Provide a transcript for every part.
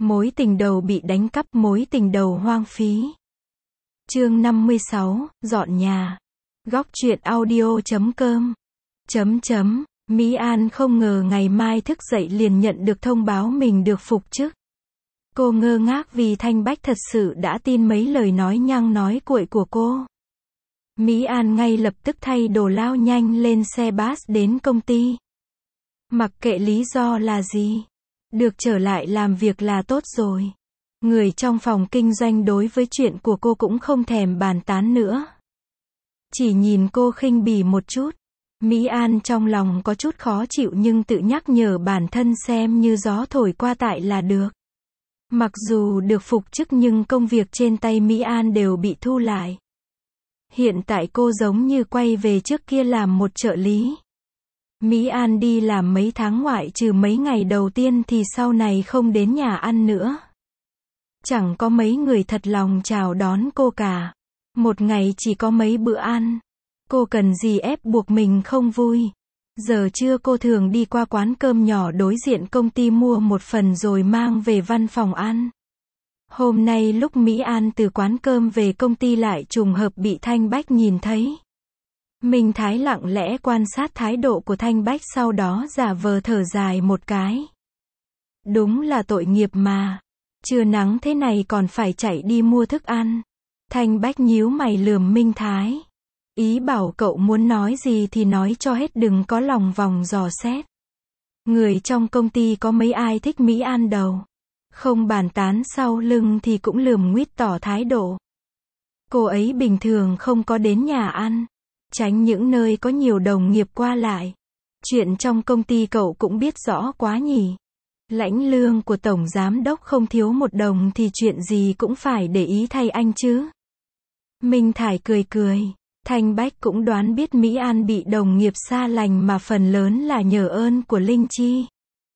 Mối tình đầu bị đánh cắp, mối tình đầu hoang phí. Chương 56, dọn nhà. Góc truyện audio.com. Mỹ An không ngờ ngày mai thức dậy liền nhận được thông báo mình được phục chức. Cô ngơ ngác vì Thanh Bách thật sự đã tin mấy lời nói nhăng nói cuội của cô. Mỹ An ngay lập tức thay đồ lao nhanh lên xe bus đến công ty. Mặc kệ lý do là gì, được trở lại làm việc là tốt rồi. Người trong phòng kinh doanh đối với chuyện của cô cũng không thèm bàn tán nữa. Chỉ nhìn cô khinh bỉ một chút. Mỹ An trong lòng có chút khó chịu nhưng tự nhắc nhở bản thân xem như gió thổi qua tại là được. Mặc dù được phục chức nhưng công việc trên tay Mỹ An đều bị thu lại. Hiện tại cô giống như quay về trước kia làm một trợ lý. Mỹ An đi làm mấy tháng ngoại trừ mấy ngày đầu tiên thì sau này không đến nhà ăn nữa. Chẳng có mấy người thật lòng chào đón cô cả. Một ngày chỉ có mấy bữa ăn. Cô cần gì ép buộc mình không vui. Giờ trưa cô thường đi qua quán cơm nhỏ đối diện công ty mua một phần rồi mang về văn phòng ăn. Hôm nay lúc Mỹ An từ quán cơm về công ty lại trùng hợp bị Thanh Bách nhìn thấy. Minh Thái lặng lẽ quan sát thái độ của Thanh Bách sau đó giả vờ thở dài một cái. Đúng là tội nghiệp mà. Trưa nắng thế này còn phải chạy đi mua thức ăn. Thanh Bách nhíu mày lườm Minh Thái. Ý bảo cậu muốn nói gì thì nói cho hết, đừng có lòng vòng dò xét. Người trong công ty có mấy ai thích Mỹ An đâu. Không bàn tán sau lưng thì cũng lườm nguýt tỏ thái độ. Cô ấy bình thường không có đến nhà ăn. Tránh những nơi có nhiều đồng nghiệp qua lại. Chuyện trong công ty cậu cũng biết rõ quá nhỉ. Lãnh lương của tổng giám đốc không thiếu một đồng thì chuyện gì cũng phải để ý thay anh chứ. Minh Thải cười cười. Thanh Bách cũng đoán biết Mỹ An bị đồng nghiệp xa lánh mà phần lớn là nhờ ơn của Linh Chi.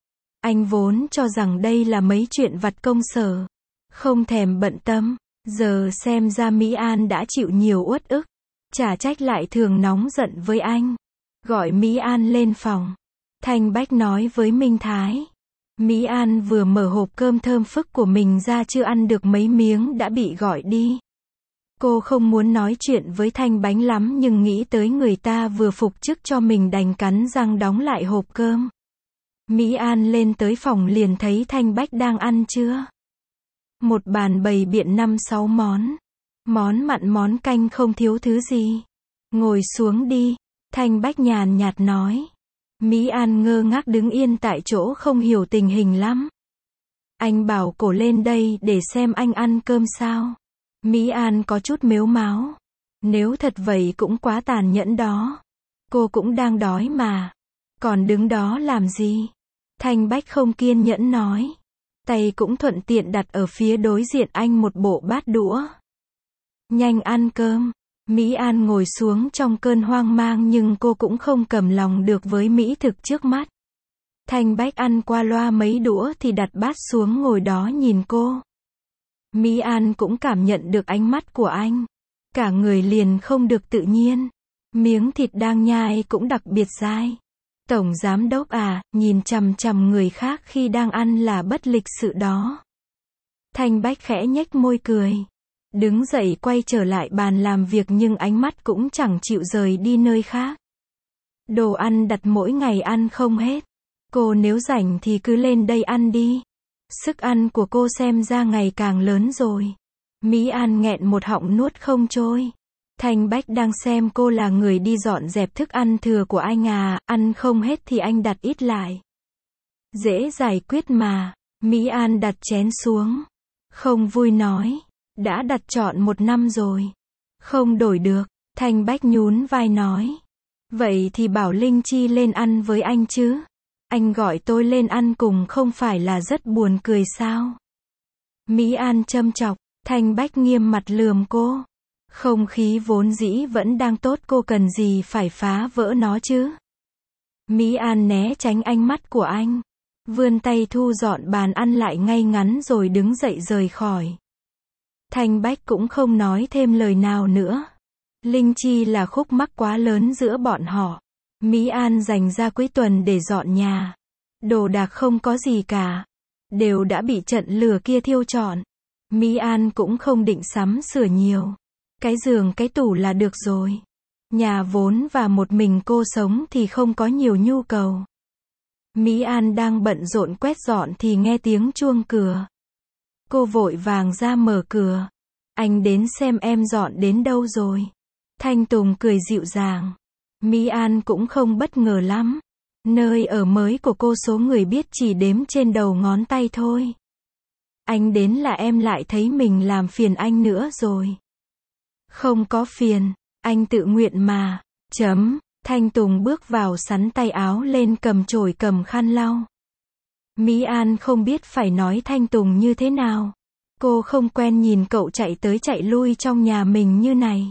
Anh vốn cho rằng đây là mấy chuyện vặt công sở. Không thèm bận tâm. Giờ xem ra Mỹ An đã chịu nhiều uất ức. Chả trách lại thường nóng giận với anh. Gọi Mỹ An lên phòng. Thanh Bách nói với Minh Thái. Mỹ An vừa mở hộp cơm thơm phức của mình ra chưa ăn được mấy miếng đã bị gọi đi. Cô không muốn nói chuyện với Thanh Bánh lắm nhưng nghĩ tới người ta vừa phục chức cho mình đành cắn răng đóng lại hộp cơm. Mỹ An lên tới phòng liền thấy Thanh Bách đang ăn trưa. Một bàn bày biện 5-6 món. Món mặn món canh không thiếu thứ gì. Ngồi xuống đi. Thanh Bách nhàn nhạt nói. Mỹ An ngơ ngác đứng yên tại chỗ không hiểu tình hình lắm. Anh bảo cổ lên đây để xem anh ăn cơm sao. Mỹ An có chút mếu máo. Nếu thật vậy cũng quá tàn nhẫn đó. Cô cũng đang đói mà. Còn đứng đó làm gì? Thanh Bách không kiên nhẫn nói. Tay cũng thuận tiện đặt ở phía đối diện anh một bộ bát đũa. Nhanh ăn cơm. Mỹ An ngồi xuống trong cơn hoang mang nhưng cô cũng không cầm lòng được với mỹ thực trước mắt. Thanh Bách ăn qua loa mấy đũa thì đặt bát xuống ngồi đó nhìn cô. Mỹ An cũng cảm nhận được ánh mắt của anh. Cả người liền không được tự nhiên. Miếng thịt đang nhai cũng đặc biệt dai. Tổng giám đốc à, nhìn chằm chằm người khác khi đang ăn là bất lịch sự đó. Thanh Bách khẽ nhếch môi cười. Đứng dậy quay trở lại bàn làm việc nhưng ánh mắt cũng chẳng chịu rời đi nơi khác. Đồ ăn đặt mỗi ngày ăn không hết. Cô nếu rảnh thì cứ lên đây ăn đi. Sức ăn của cô xem ra ngày càng lớn rồi. Mỹ An nghẹn một họng nuốt không trôi. Thanh Bách đang xem cô là người đi dọn dẹp thức ăn thừa của anh à, ăn không hết thì anh đặt ít lại. Dễ giải quyết mà. Mỹ An đặt chén xuống. Không vui nói. Đã đặt trọn 1 năm rồi. Không đổi được. Thanh Bách nhún vai nói. Vậy thì bảo Linh Chi lên ăn với anh chứ. Anh gọi tôi lên ăn cùng không phải là rất buồn cười sao? Mỹ An châm chọc. Thanh Bách nghiêm mặt lườm cô. Không khí vốn dĩ vẫn đang tốt, cô cần gì phải phá vỡ nó chứ? Mỹ An né tránh ánh mắt của anh. Vươn tay thu dọn bàn ăn lại ngay ngắn rồi đứng dậy rời khỏi. Thanh Bách cũng không nói thêm lời nào nữa. Linh Chi là khúc mắc quá lớn giữa bọn họ. Mỹ An dành ra cuối tuần để dọn nhà. Đồ đạc không có gì cả. đều đã bị trận lửa kia thiêu trọn. Mỹ An cũng không định sắm sửa nhiều. Cái giường cái tủ là được rồi. Nhà vốn và một mình cô sống thì không có nhiều nhu cầu. Mỹ An đang bận rộn quét dọn thì nghe tiếng chuông cửa. Cô vội vàng ra mở cửa. Anh đến xem em dọn đến đâu rồi. Thanh Tùng cười dịu dàng. Mỹ An cũng không bất ngờ lắm. Nơi ở mới của cô số người biết chỉ đếm trên đầu ngón tay thôi. Anh đến là em lại thấy mình làm phiền anh nữa rồi. Không có phiền, anh tự nguyện mà. Thanh Tùng bước vào sắn tay áo lên cầm chổi cầm khăn lau. Mỹ An không biết phải nói Thanh Tùng như thế nào. Cô không quen nhìn cậu chạy tới chạy lui trong nhà mình như này.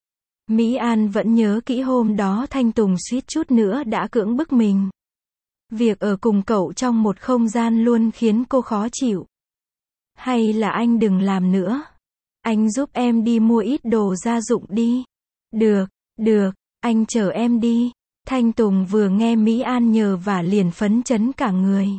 Mỹ An vẫn nhớ kỹ hôm đó Thanh Tùng suýt chút nữa đã cưỡng bức mình. Việc ở cùng cậu trong một không gian luôn khiến cô khó chịu. Hay là anh đừng làm nữa. Anh giúp em đi mua ít đồ gia dụng đi. Được, anh chở em đi. Thanh Tùng vừa nghe Mỹ An nhờ vả liền phấn chấn cả người.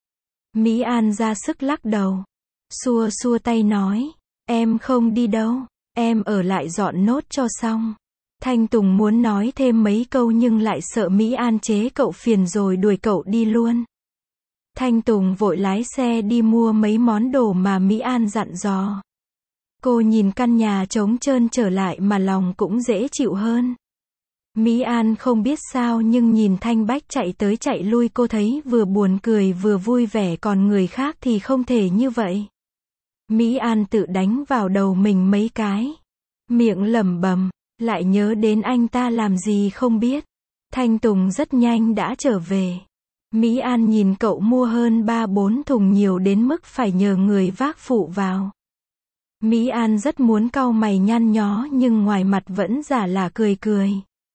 Mỹ An ra sức lắc đầu. Xua xua tay nói. Em không đi đâu. Em ở lại dọn nốt cho xong. Thanh Tùng muốn nói thêm mấy câu nhưng lại sợ Mỹ An chế cậu phiền rồi đuổi cậu đi luôn. Thanh Tùng vội lái xe đi mua mấy món đồ mà Mỹ An dặn dò. Cô nhìn căn nhà trống trơn trở lại mà lòng cũng dễ chịu hơn. Mỹ An không biết sao nhưng nhìn Thanh Bách chạy tới chạy lui cô thấy vừa buồn cười vừa vui vẻ, còn người khác thì không thể như vậy. Mỹ An tự đánh vào đầu mình mấy cái. Miệng lẩm bẩm, lại nhớ đến anh ta làm gì không biết. Thanh Tùng rất nhanh đã trở về. Mỹ An nhìn cậu mua hơn 3-4 thùng nhiều đến mức phải nhờ người vác phụ vào. Mỹ An rất muốn cau mày nhăn nhó nhưng ngoài mặt vẫn giả là cười cười.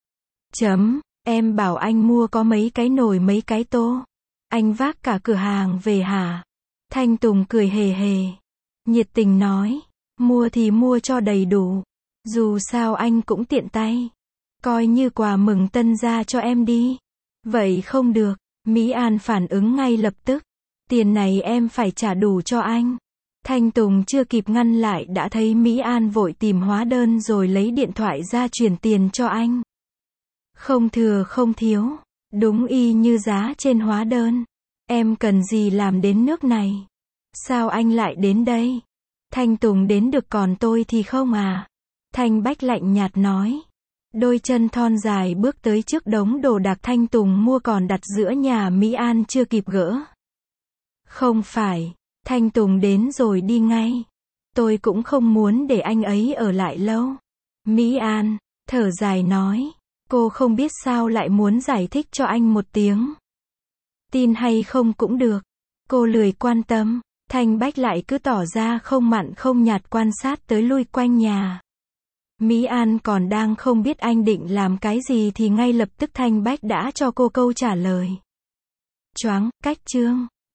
Em bảo anh mua có mấy cái nồi mấy cái tô. Anh vác cả cửa hàng về hả? Thanh Tùng cười hề hề. Nhiệt tình nói. Mua thì mua cho đầy đủ. Dù sao anh cũng tiện tay. Coi như quà mừng tân gia cho em đi. Vậy không được. Mỹ An phản ứng ngay lập tức. Tiền này em phải trả đủ cho anh. Thanh Tùng chưa kịp ngăn lại đã thấy Mỹ An vội tìm hóa đơn rồi lấy điện thoại ra chuyển tiền cho anh. Không thừa không thiếu. Đúng y như giá trên hóa đơn. Em cần gì làm đến nước này? Sao anh lại đến đây? Thanh Tùng đến được còn tôi thì không à? Thanh Bách lạnh nhạt nói. Đôi chân thon dài bước tới trước đống đồ đạc Thanh Tùng mua còn đặt giữa nhà Mỹ An chưa kịp gỡ. Không phải. Thanh Tùng đến rồi đi ngay. Tôi cũng không muốn để anh ấy ở lại lâu. Mỹ An thở dài nói. Cô không biết sao lại muốn giải thích cho anh một tiếng. Tin hay không cũng được. Cô lười quan tâm. Thanh Bách lại cứ tỏ ra không mặn không nhạt quan sát tới lui quanh nhà. Mỹ An còn đang không biết anh định làm cái gì thì ngay lập tức Thanh Bách đã cho cô câu trả lời. Choáng, cách chương.